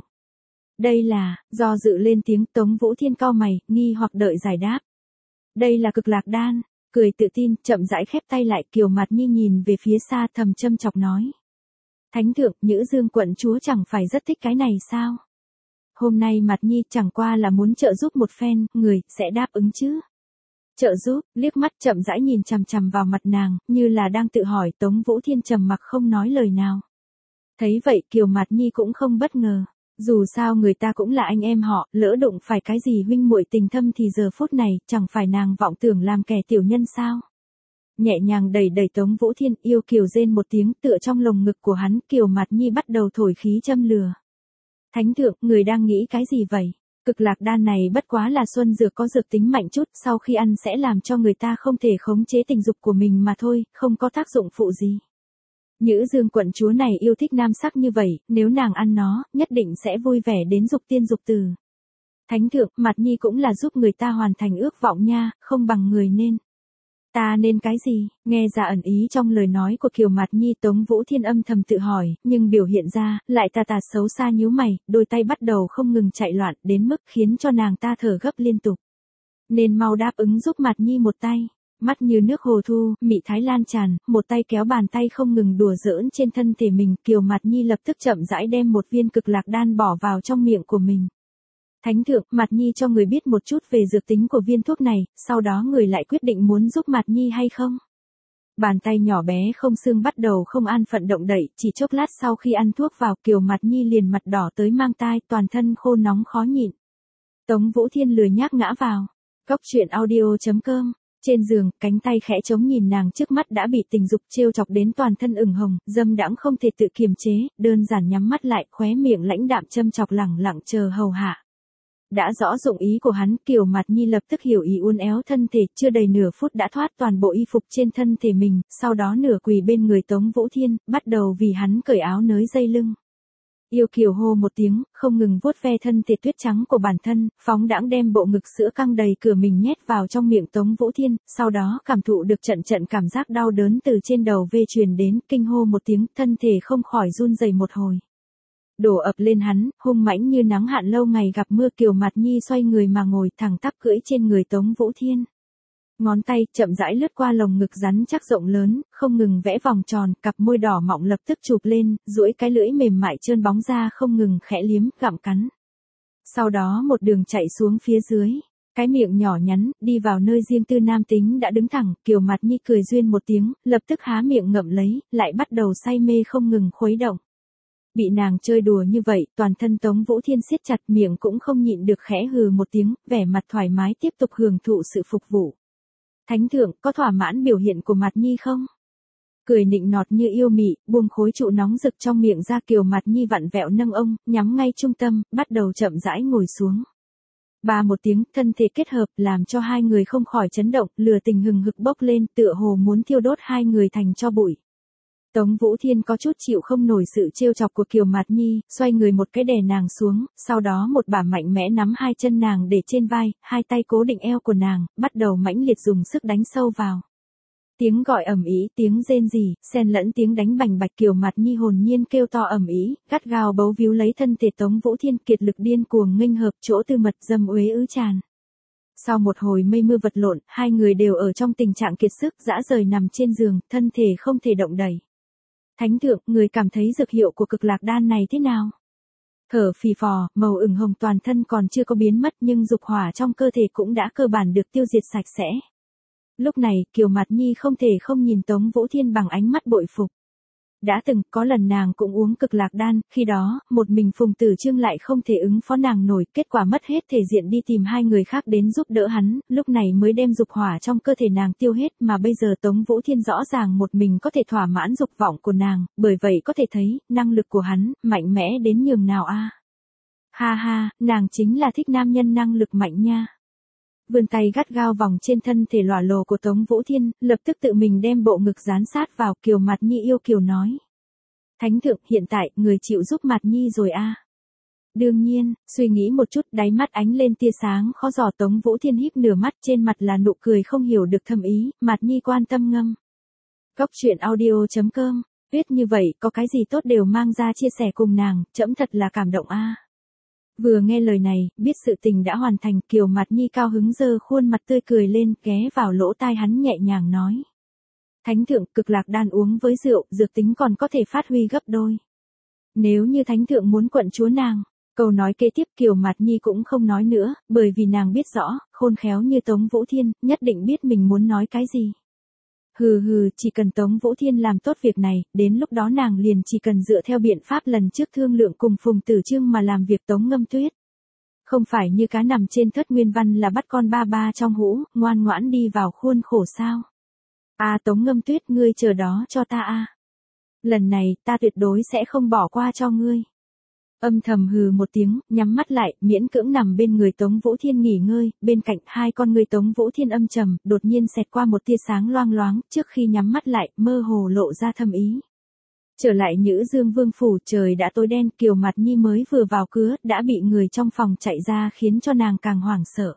Đây là, do dự lên tiếng, Tống Vũ Thiên cau mày, nghi hoặc đợi giải đáp. Đây là Cực Lạc Đan, cười tự tin, chậm rãi khép tay lại, Kiều Mạt Nhi nhìn về phía xa thầm châm chọc nói. Thánh thượng, Nhữ Dương quận chúa chẳng phải rất thích cái này sao? Hôm nay Mạt Nhi chẳng qua là muốn trợ giúp một phen, người, sẽ đáp ứng chứ? Trợ giúp, liếc mắt chậm rãi nhìn chằm chằm vào mặt nàng, như là đang tự hỏi, Tống Vũ Thiên trầm mặc không nói lời nào. Thấy vậy Kiều Mạt Nhi cũng không bất ngờ. Dù sao người ta cũng là anh em họ, lỡ đụng phải cái gì huynh muội tình thâm thì giờ phút này, chẳng phải nàng vọng tưởng làm kẻ tiểu nhân sao? Nhẹ nhàng đẩy đẩy Tống Vũ Thiên, yêu kiều rên một tiếng tựa trong lồng ngực của hắn, Kiều Mạt Nhi bắt đầu thổi khí châm lừa. Thánh thượng, người đang nghĩ cái gì vậy? Cực lạc đan này bất quá là xuân dược có dược tính mạnh chút, sau khi ăn sẽ làm cho người ta không thể khống chế tình dục của mình mà thôi, không có tác dụng phụ gì. Nhữ Dương quận chúa này yêu thích nam sắc như vậy, nếu nàng ăn nó, nhất định sẽ vui vẻ đến dục tiên dục tử. Thánh thượng, Mạt Nhi cũng là giúp người ta hoàn thành ước vọng nha, không bằng người nên. Ta nên cái gì? Nghe ra ẩn ý trong lời nói của Kiều Mạt Nhi, Tống Vũ Thiên âm thầm tự hỏi, nhưng biểu hiện ra, lại tà tà xấu xa nhíu mày, đôi tay bắt đầu không ngừng chạy loạn, đến mức khiến cho nàng ta thở gấp liên tục. Nên mau đáp ứng giúp Mạt Nhi một tay. Mắt như nước hồ thu, mị thái lan tràn, một tay kéo bàn tay không ngừng đùa giỡn trên thân thể mình, Kiều Mạt Nhi lập tức chậm rãi đem một viên cực lạc đan bỏ vào trong miệng của mình. Thánh thượng, Mạt Nhi cho người biết một chút về dược tính của viên thuốc này, sau đó người lại quyết định muốn giúp Mạt Nhi hay không? Bàn tay nhỏ bé không xương bắt đầu không an phận động đậy, chỉ chốc lát sau khi ăn thuốc vào, Kiều Mạt Nhi liền mặt đỏ tới mang tai, toàn thân khô nóng khó nhịn. Tống Vũ Thiên lười nhác ngã vào. Cốc truyện audio chấm com. Trên giường, cánh tay khẽ chống nhìn nàng trước mắt đã bị tình dục trêu chọc đến toàn thân ửng hồng, dâm đãng không thể tự kiềm chế, đơn giản nhắm mắt lại, khóe miệng lãnh đạm châm chọc lẳng lặng chờ hầu hạ. Đã rõ dụng ý của hắn, Kiều Mạt Nhi lập tức hiểu ý, uốn éo thân thể, chưa đầy nửa phút đã thoát toàn bộ y phục trên thân thể mình, sau đó nửa quỳ bên người Tống Vũ Thiên, bắt đầu vì hắn cởi áo nới dây lưng. Yêu kiều hô một tiếng, không ngừng vuốt ve thân thể tuyết trắng của bản thân, phóng đãng đem bộ ngực sữa căng đầy cửa mình nhét vào trong miệng Tống Vũ Thiên, sau đó cảm thụ được trận trận cảm giác đau đớn từ trên đầu về truyền đến, kinh hô một tiếng, thân thể không khỏi run rẩy một hồi. Đổ ập lên hắn, hung mãnh như nắng hạn lâu ngày gặp mưa, Kiều Mạt Nhi xoay người mà ngồi thẳng tắp cưỡi trên người Tống Vũ Thiên. Ngón tay chậm rãi lướt qua lồng ngực rắn chắc rộng lớn, không ngừng vẽ vòng tròn, cặp môi đỏ mọng lập tức chụp lên, duỗi cái lưỡi mềm mại trơn bóng ra không ngừng khẽ liếm, gặm cắn. Sau đó một đường chạy xuống phía dưới, cái miệng nhỏ nhắn, đi vào nơi riêng tư nam tính đã đứng thẳng, Kiều Mạt Nhi cười duyên một tiếng, lập tức há miệng ngậm lấy, lại bắt đầu say mê không ngừng khuấy động. Bị nàng chơi đùa như vậy, toàn thân Tống Vũ Thiên siết chặt, miệng cũng không nhịn được khẽ hừ một tiếng, vẻ mặt thoải mái tiếp tục hưởng thụ sự phục vụ. Thánh thượng, có thỏa mãn biểu hiện của Mạt Nhi không? Cười nịnh nọt như yêu mị, buông khối trụ nóng rực trong miệng ra, Kiều Mạt Nhi vặn vẹo nâng ông, nhắm ngay trung tâm, bắt đầu chậm rãi ngồi xuống. Ba một tiếng, thân thể kết hợp, làm cho hai người không khỏi chấn động, lửa tình hừng hực bốc lên, tựa hồ muốn thiêu đốt hai người thành tro bụi. Tống Vũ Thiên có chút chịu không nổi sự trêu chọc của Kiều Mạt Nhi, xoay người một cái đè nàng xuống, sau đó một bà mạnh mẽ nắm hai chân nàng để trên vai, hai tay cố định eo của nàng, bắt đầu mãnh liệt dùng sức đánh sâu vào. Tiếng gọi ầm ĩ, tiếng rên rỉ, xen lẫn tiếng đánh bành bạch, Kiều Mạt Nhi hồn nhiên kêu to ầm ĩ, gắt gao bấu víu lấy thân thể Tống Vũ Thiên, kiệt lực điên cuồng nghênh hợp, chỗ tư mật dâm uế ứ tràn. Sau một hồi mây mưa vật lộn, hai người đều ở trong tình trạng kiệt sức, dã rời nằm trên giường, thân thể không thể động đậy. Thánh thượng, người cảm thấy dược hiệu của cực lạc đan này thế nào? Thở phì phò, màu ửng hồng toàn thân còn chưa có biến mất, nhưng dục hỏa trong cơ thể cũng đã cơ bản được tiêu diệt sạch sẽ. Lúc này, Kiều Mạt Nhi không thể không nhìn Tống Vũ Thiên bằng ánh mắt bội phục. Đã từng, có lần nàng cũng uống cực lạc đan, khi đó, một mình Phùng Tử Chương lại không thể ứng phó nàng nổi, kết quả mất hết thể diện đi tìm hai người khác đến giúp đỡ hắn, lúc này mới đem dục hỏa trong cơ thể nàng tiêu hết, mà bây giờ Tống Vũ Thiên rõ ràng một mình có thể thỏa mãn dục vọng của nàng, bởi vậy có thể thấy, năng lực của hắn, mạnh mẽ đến nhường nào a. Ha ha, nàng chính là thích nam nhân năng lực mạnh nha. Vươn tay gắt gao vòng trên thân thể lòa lồ của Tống Vũ Thiên, lập tức tự mình đem bộ ngực dán sát vào, Kiều Mạt Nhi yêu kiều nói. Thánh thượng, hiện tại, người chịu giúp Mạt Nhi rồi a. À? Đương nhiên, suy nghĩ một chút, đáy mắt ánh lên tia sáng khó dò, Tống Vũ Thiên híp nửa mắt, trên mặt là nụ cười không hiểu được thâm ý, Mạt Nhi quan tâm ngâm. Cốc truyện audio chấm com, viết như vậy, có cái gì tốt đều mang ra chia sẻ cùng nàng, trẫm thật là cảm động a. À? Vừa nghe lời này, biết sự tình đã hoàn thành, Kiều Mạt Nhi cao hứng giơ khuôn mặt tươi cười lên, ghé vào lỗ tai hắn nhẹ nhàng nói. Thánh thượng, cực lạc đan uống với rượu, dược tính còn có thể phát huy gấp đôi. Nếu như thánh thượng muốn quận chúa nàng, câu nói kế tiếp Kiều Mạt Nhi cũng không nói nữa, bởi vì nàng biết rõ, khôn khéo như Tống Vũ Thiên, nhất định biết mình muốn nói cái gì. Hừ hừ, chỉ cần Tống Vũ Thiên làm tốt việc này, đến lúc đó nàng liền chỉ cần dựa theo biện pháp lần trước thương lượng cùng Phùng Tử Chương mà làm việc Tống Ngâm Tuyết. Không phải như cá nằm trên thất nguyên văn là bắt con ba ba trong hũ, ngoan ngoãn đi vào khuôn khổ sao. A Tống Ngâm Tuyết, ngươi chờ đó cho ta a. Lần này, ta tuyệt đối sẽ không bỏ qua cho ngươi. Âm thầm hừ một tiếng, nhắm mắt lại, miễn cưỡng nằm bên người Tống Vũ Thiên nghỉ ngơi, bên cạnh hai con người Tống Vũ Thiên âm trầm, đột nhiên xẹt qua một tia sáng loang loáng, trước khi nhắm mắt lại, mơ hồ lộ ra thâm ý. Trở lại Nhữ Dương Vương phủ, trời đã tối đen, Kiều Mạt Nhi mới vừa vào cửa, đã bị người trong phòng chạy ra khiến cho nàng càng hoảng sợ.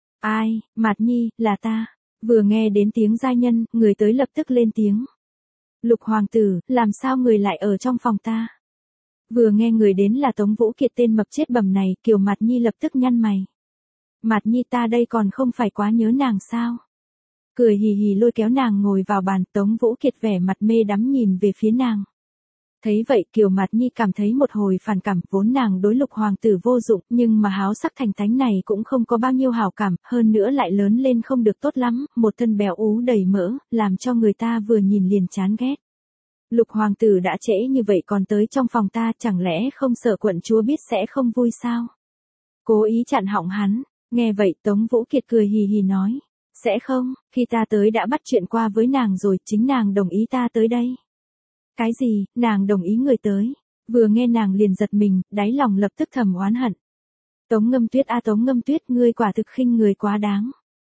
Ai, Mạt Nhi, là ta. Vừa nghe đến tiếng giai nhân, người tới lập tức lên tiếng. Lục hoàng tử, làm sao người lại ở trong phòng ta? Vừa nghe người đến là Tống Vũ Kiệt, tên mập chết bầm này, Kiều Mạt Nhi lập tức nhăn mày. Mạt Nhi, ta đây còn không phải quá nhớ nàng sao? Cười hì hì lôi kéo nàng ngồi vào bàn, Tống Vũ Kiệt vẻ mặt mê đắm nhìn về phía nàng. Thấy vậy Kiều Mạt Nhi cảm thấy một hồi phản cảm, vốn nàng đối Lục hoàng tử vô dụng, nhưng mà háo sắc thành thánh này cũng không có bao nhiêu hảo cảm, hơn nữa lại lớn lên không được tốt lắm, một thân béo ú đầy mỡ, làm cho người ta vừa nhìn liền chán ghét. Lục hoàng tử đã trễ như vậy còn tới trong phòng ta, chẳng lẽ không sợ quận chúa biết sẽ không vui sao? Cố ý chặn họng hắn, nghe vậy Tống Vũ Kiệt cười hì hì nói, sẽ không, khi ta tới đã bắt chuyện qua với nàng rồi, chính nàng đồng ý ta tới đây. Cái gì, nàng đồng ý người tới? Vừa nghe nàng liền giật mình, đáy lòng lập tức thầm oán hận. Tống Ngâm Tuyết, a Tống Ngâm Tuyết, ngươi quả thực khinh người quá đáng.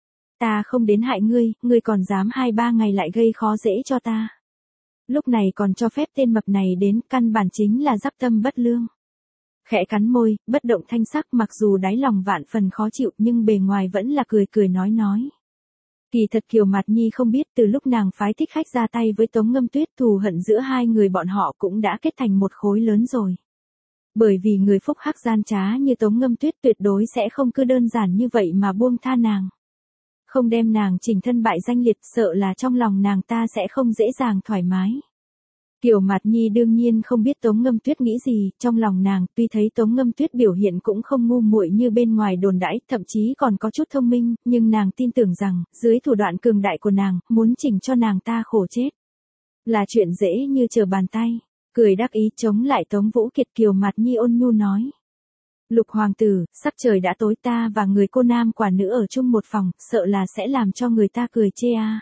Ta không đến hại ngươi, ngươi còn dám hai ba ngày lại gây khó dễ cho ta. Lúc này còn cho phép tên mập này đến, căn bản chính là giáp tâm bất lương. Khẽ cắn môi, bất động thanh sắc, mặc dù đáy lòng vạn phần khó chịu nhưng bề ngoài vẫn là cười cười nói nói. Kỳ thật Kiều Mạt Nhi không biết, từ lúc nàng phái Thích Khách ra tay với Tống Ngâm Tuyết, thù hận giữa hai người bọn họ cũng đã kết thành một khối lớn rồi. Bởi vì người phúc hắc gian trá như Tống Ngâm Tuyết tuyệt đối sẽ không cứ đơn giản như vậy mà buông tha nàng. Không đem nàng chỉnh thân bại danh liệt, sợ là trong lòng nàng ta sẽ không dễ dàng thoải mái. Kiều Mạt Nhi đương nhiên không biết Tống Ngâm Tuyết nghĩ gì, trong lòng nàng tuy thấy Tống Ngâm Tuyết biểu hiện cũng không ngu muội như bên ngoài đồn đãi, thậm chí còn có chút thông minh, nhưng nàng tin tưởng rằng, dưới thủ đoạn cường đại của nàng, muốn chỉnh cho nàng ta khổ chết. Là chuyện dễ như trở bàn tay. Cười đắc ý chống lại Tống Vũ Kiệt, Kiều Mạt Nhi ôn nhu nói. Lục hoàng tử, sắc trời đã tối, ta và người cô nam quả nữ ở chung một phòng, sợ là sẽ làm cho người ta cười chê a.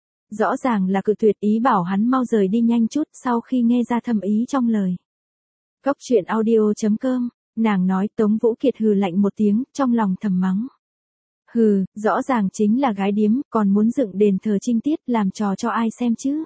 Rõ ràng là cự tuyệt, ý bảo hắn mau rời đi nhanh chút, sau khi nghe ra thâm ý trong lời. Cốc truyện audio chấm com, nàng nói. Tống Vũ Kiệt hừ lạnh một tiếng, trong lòng thầm mắng. Hừ, rõ ràng chính là gái điếm, còn muốn dựng đền thờ trinh tiết, làm trò cho ai xem chứ.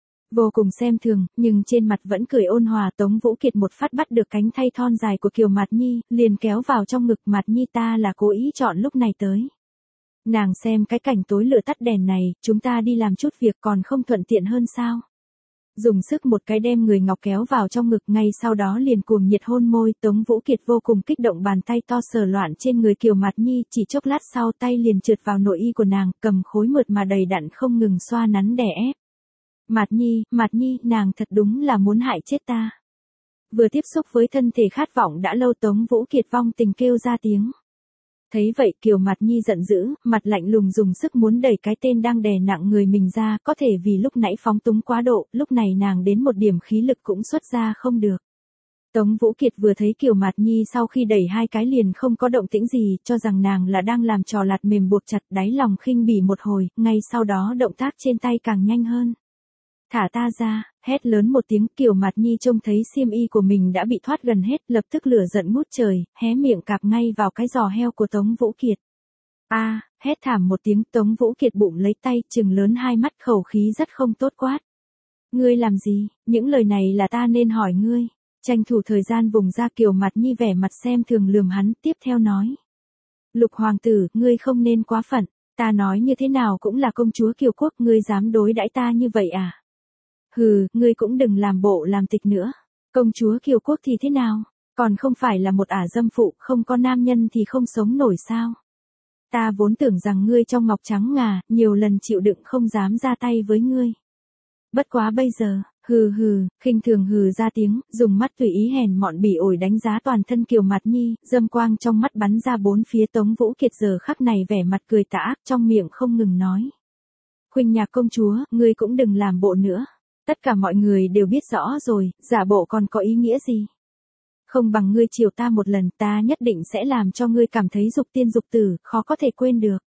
Vô cùng xem thường, nhưng trên mặt vẫn cười ôn hòa. Tống Vũ Kiệt một phát bắt được cánh tay thon dài của Kiều Mạt Nhi, liền kéo vào trong ngực. Mạt Nhi, ta là cố ý chọn lúc này tới. Nàng xem cái cảnh tối lửa tắt đèn này, chúng ta đi làm chút việc còn không thuận tiện hơn sao? Dùng sức một cái đem người ngọc kéo vào trong ngực, ngay sau đó liền cuồng nhiệt hôn môi. Tống Vũ Kiệt vô cùng kích động, bàn tay to sờ loạn trên người Kiều Mạt Nhi, chỉ chốc lát sau tay liền trượt vào nội y của nàng, cầm khối mượt mà đầy đặn không ngừng xoa nắn đè ép. Mạt Nhi, Mạt Nhi, nàng thật đúng là muốn hại chết ta. Vừa tiếp xúc với thân thể khát vọng đã lâu, Tống Vũ Kiệt vong tình kêu ra tiếng. Thấy vậy Kiều Mạt Nhi giận dữ, mặt lạnh lùng dùng sức muốn đẩy cái tên đang đè nặng người mình ra, có thể vì lúc nãy phóng túng quá độ, lúc này nàng đến một điểm khí lực cũng xuất ra không được. Tống Vũ Kiệt vừa thấy Kiều Mạt Nhi sau khi đẩy hai cái liền không có động tĩnh gì, cho rằng nàng là đang làm trò lạt mềm buộc chặt, đáy lòng khinh bỉ một hồi, ngay sau đó động tác trên tay càng nhanh hơn. Thả ta ra, hét lớn một tiếng. Kiều Mạt Nhi trông thấy xiêm y của mình đã bị thoát gần hết, lập tức lửa giận ngút trời, hé miệng cạp ngay vào cái giò heo của Tống Vũ Kiệt. A, à, hét thảm một tiếng, Tống Vũ Kiệt bụng lấy tay, trừng lớn hai mắt, khẩu khí rất không tốt quát. Ngươi làm gì, những lời này là ta nên hỏi ngươi. Tranh thủ thời gian vùng ra. Kiều Mạt Nhi vẻ mặt xem thường lườm hắn, tiếp theo nói. Lục hoàng tử, ngươi không nên quá phận, ta nói như thế nào cũng là công chúa Kiều Quốc, ngươi dám đối đãi ta như vậy à? Hừ, ngươi cũng đừng làm bộ làm tịch nữa. Công chúa Kiều Quốc thì thế nào? Còn không phải là một ả dâm phụ, không có nam nhân thì không sống nổi sao? Ta vốn tưởng rằng ngươi trong ngọc trắng ngà, nhiều lần chịu đựng không dám ra tay với ngươi. Bất quá bây giờ, hừ hừ, khinh thường hừ ra tiếng, dùng mắt tùy ý hèn mọn bỉ ổi đánh giá toàn thân Kiều Mạt Nhi, dâm quang trong mắt bắn ra bốn phía. Tống Vũ Kiệt giờ khắc này vẻ mặt cười tà ác, trong miệng không ngừng nói. Khuynh nhạc công chúa, ngươi cũng đừng làm bộ nữa. Tất cả mọi người đều biết rõ rồi, giả bộ còn có ý nghĩa gì? Không bằng ngươi chiều ta một lần, ta nhất định sẽ làm cho ngươi cảm thấy dục tiên dục tử, khó có thể quên được.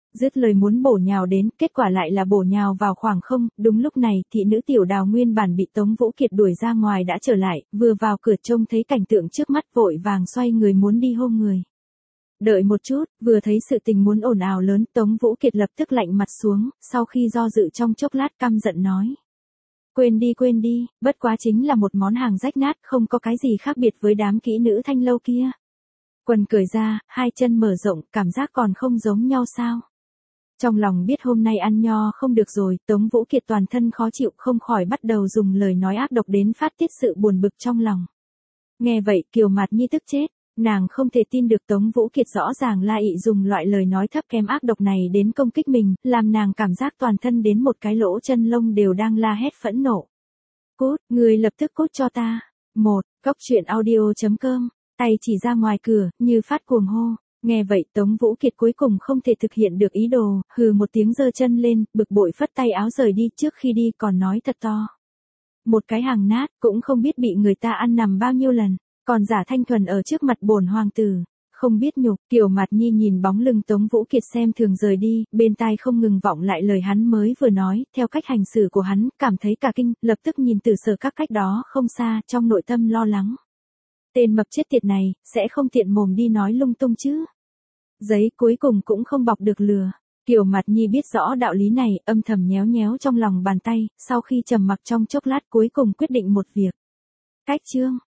Dứt lời muốn bổ nhào đến, kết quả lại là bổ nhào vào khoảng không, đúng lúc này, thị nữ Tiểu Đào nguyên bản bị Tống Vũ Kiệt đuổi ra ngoài đã trở lại, vừa vào cửa trông thấy cảnh tượng trước mắt vội vàng xoay người muốn đi hôn người. Đợi một chút, vừa thấy sự tình muốn ồn ào lớn, Tống Vũ Kiệt lập tức lạnh mặt xuống, sau khi do dự trong chốc lát căm giận nói. Quên đi quên đi, bất quá chính là một món hàng rách nát, không có cái gì khác biệt với đám kỹ nữ thanh lâu kia. Quần cởi ra, hai chân mở rộng, cảm giác còn không giống nhau sao? Trong lòng biết hôm nay ăn nho không được rồi, Tống Vũ Kiệt toàn thân khó chịu không khỏi bắt đầu dùng lời nói ác độc đến phát tiết sự buồn bực trong lòng. Nghe vậy Kiều Mạt Nhi tức chết, nàng không thể tin được Tống Vũ Kiệt rõ ràng là ị dùng loại lời nói thấp kém ác độc này đến công kích mình, làm nàng cảm giác toàn thân đến một cái lỗ chân lông đều đang la hét phẫn nộ. Cút, người lập tức cút cho ta. Một, Cốc truyện audio chấm com, tay chỉ ra ngoài cửa, như phát cuồng hô. Nghe vậy Tống Vũ Kiệt cuối cùng không thể thực hiện được ý đồ, hừ một tiếng giơ chân lên, bực bội phất tay áo rời đi, trước khi đi còn nói thật to. Một cái hàng nát, cũng không biết bị người ta ăn nằm bao nhiêu lần, còn giả thanh thuần ở trước mặt bổn hoàng tử, không biết nhục. Kiều Mạt Nhi nhìn bóng lưng Tống Vũ Kiệt xem thường rời đi, bên tai không ngừng vọng lại lời hắn mới vừa nói, theo cách hành xử của hắn, cảm thấy cả kinh, lập tức nhìn Từ Sở các cách đó không xa, trong nội tâm lo lắng. Tên mập chết tiệt này, sẽ không tiện mồm đi nói lung tung chứ. Giấy cuối cùng cũng không bọc được lừa. Kiều Mạt Nhi biết rõ đạo lý này, âm thầm nhéo nhéo trong lòng bàn tay, sau khi trầm mặc trong chốc lát cuối cùng quyết định một việc. Cách chương